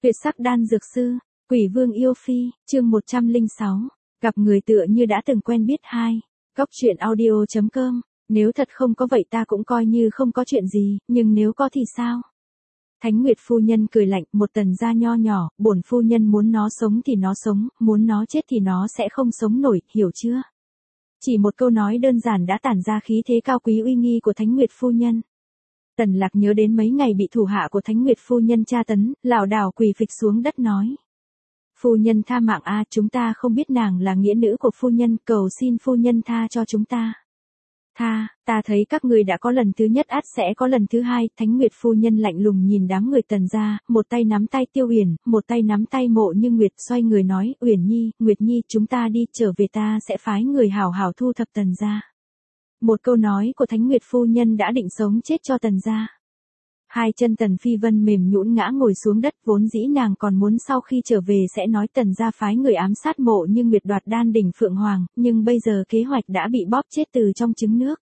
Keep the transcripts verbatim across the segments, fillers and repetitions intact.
Tuyệt sắc đan dược sư, Quỷ Vương yêu phi, chương một trăm lẻ sáu, gặp người tựa như đã từng quen biết hai. Góc truyện audio chấm com, nếu thật không có vậy ta cũng coi như không có chuyện gì, nhưng nếu có thì sao? Thánh Nguyệt phu nhân cười lạnh, một tần gia nho nhỏ, bổn phu nhân muốn nó sống thì nó sống, muốn nó chết thì nó sẽ không sống nổi, hiểu chưa? Chỉ một câu nói đơn giản đã tản ra khí thế cao quý uy nghi của Thánh Nguyệt phu nhân. Tần Lạc nhớ đến mấy ngày bị thủ hạ của Thánh Nguyệt phu nhân tra tấn, lảo đảo quỳ phịch xuống đất nói: "Phu nhân tha mạng a, chúng ta không biết nàng là nghĩa nữ của phu nhân, cầu xin phu nhân tha cho chúng ta." "Tha, ta thấy các người đã có lần thứ nhất ắt sẽ có lần thứ hai." Thánh Nguyệt phu nhân lạnh lùng nhìn đám người Tần gia, một tay nắm tay Tiêu Uyển, một tay nắm tay Mộ Như Nguyệt, xoay người nói: "Uyển Nhi, Nguyệt Nhi, chúng ta đi, trở về ta sẽ phái người hảo hảo thu thập Tần gia." Một câu nói của Thánh Nguyệt phu nhân đã định sống chết cho Tần gia. Hai chân Tần Phi Vân mềm nhũn ngã ngồi xuống đất, vốn dĩ nàng còn muốn sau khi trở về sẽ nói Tần gia phái người ám sát Mộ Như Nguyệt đoạt đan đỉnh Phượng Hoàng, nhưng bây giờ kế hoạch đã bị bóp chết từ trong trứng nước.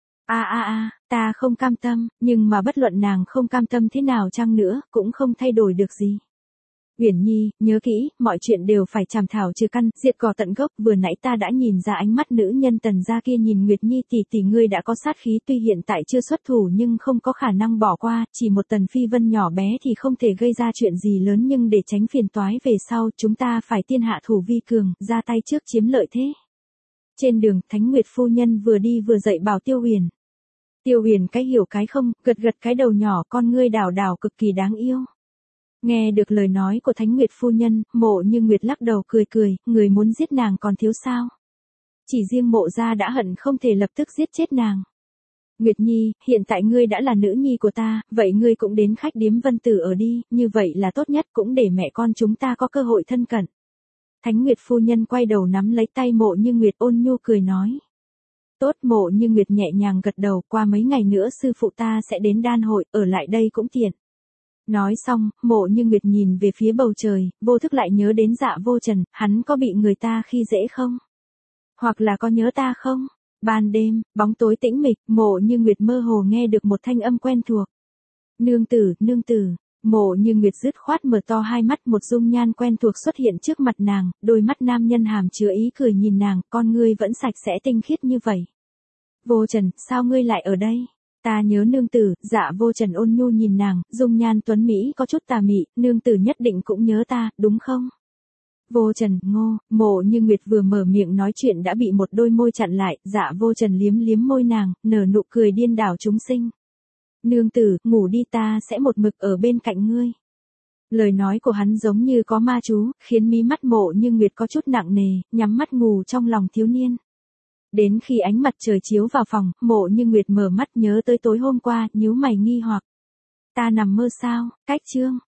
A a a, ta không cam tâm, nhưng mà bất luận nàng không cam tâm thế nào chăng nữa, cũng không thay đổi được gì. Uyển Nhi, nhớ kỹ, mọi chuyện đều phải chằm thảo trừ căn, diệt cỏ tận gốc, vừa nãy ta đã nhìn ra ánh mắt nữ nhân Tần gia kia nhìn Nguyệt Nhi tỷ tỷ ngươi đã có sát khí, tuy hiện tại chưa xuất thủ nhưng không có khả năng bỏ qua, chỉ một Tần Phi Vân nhỏ bé thì không thể gây ra chuyện gì lớn, nhưng để tránh phiền toái về sau, chúng ta phải tiên hạ thủ vi cường, ra tay trước chiếm lợi thế. Trên đường, Thánh Nguyệt phu nhân vừa đi vừa dạy bảo Tiêu Uyển. Tiêu Uyển cái hiểu cái không, gật gật cái đầu nhỏ, con ngươi đảo đảo cực kỳ đáng yêu. Nghe được lời nói của Thánh Nguyệt phu nhân, Mộ Như Nguyệt lắc đầu cười cười, người muốn giết nàng còn thiếu sao? Chỉ riêng Mộ gia đã hận không thể lập tức giết chết nàng. Nguyệt Nhi, hiện tại ngươi đã là nữ nhi của ta, vậy ngươi cũng đến khách điếm Vân Tử ở đi, như vậy là tốt nhất, cũng để mẹ con chúng ta có cơ hội thân cận. Thánh Nguyệt phu nhân quay đầu nắm lấy tay Mộ Như Nguyệt, ôn nhu cười nói. Tốt. Mộ Như Nguyệt nhẹ nhàng gật đầu, qua mấy ngày nữa sư phụ ta sẽ đến đan hội, ở lại đây cũng tiện. Nói xong, Mộ Như Nguyệt nhìn về phía bầu trời, vô thức lại nhớ đến Dạ Vô Trần, hắn có bị người ta khi dễ không? Hoặc là có nhớ ta không? Ban đêm, bóng tối tĩnh mịch, Mộ Như Nguyệt mơ hồ nghe được một thanh âm quen thuộc. Nương tử, nương tử. Mộ Như Nguyệt dứt khoát mở to hai mắt, một dung nhan quen thuộc xuất hiện trước mặt nàng, đôi mắt nam nhân hàm chứa ý cười nhìn nàng, con ngươi vẫn sạch sẽ tinh khiết như vậy. Vô Trần, sao ngươi lại ở đây? Ta nhớ nương tử. Dạ Vô Trần ôn nhu nhìn nàng, dung nhan tuấn mỹ có chút tà mị, nương tử nhất định cũng nhớ ta, đúng không? Vô Trần, ngô. Mộ Như Nguyệt vừa mở miệng nói chuyện đã bị một đôi môi chặn lại, Dạ Vô Trần liếm liếm môi nàng, nở nụ cười điên đảo chúng sinh. Nương tử, ngủ đi, ta sẽ một mực ở bên cạnh ngươi. Lời nói của hắn giống như có ma chú, khiến mí mắt Mộ Như Nguyệt có chút nặng nề, nhắm mắt ngủ trong lòng thiếu niên. Đến khi ánh mặt trời chiếu vào phòng, Mộ Như Nguyệt mở mắt nhớ tới tối hôm qua, nhíu mày nghi hoặc. Ta nằm mơ sao? Cách chương.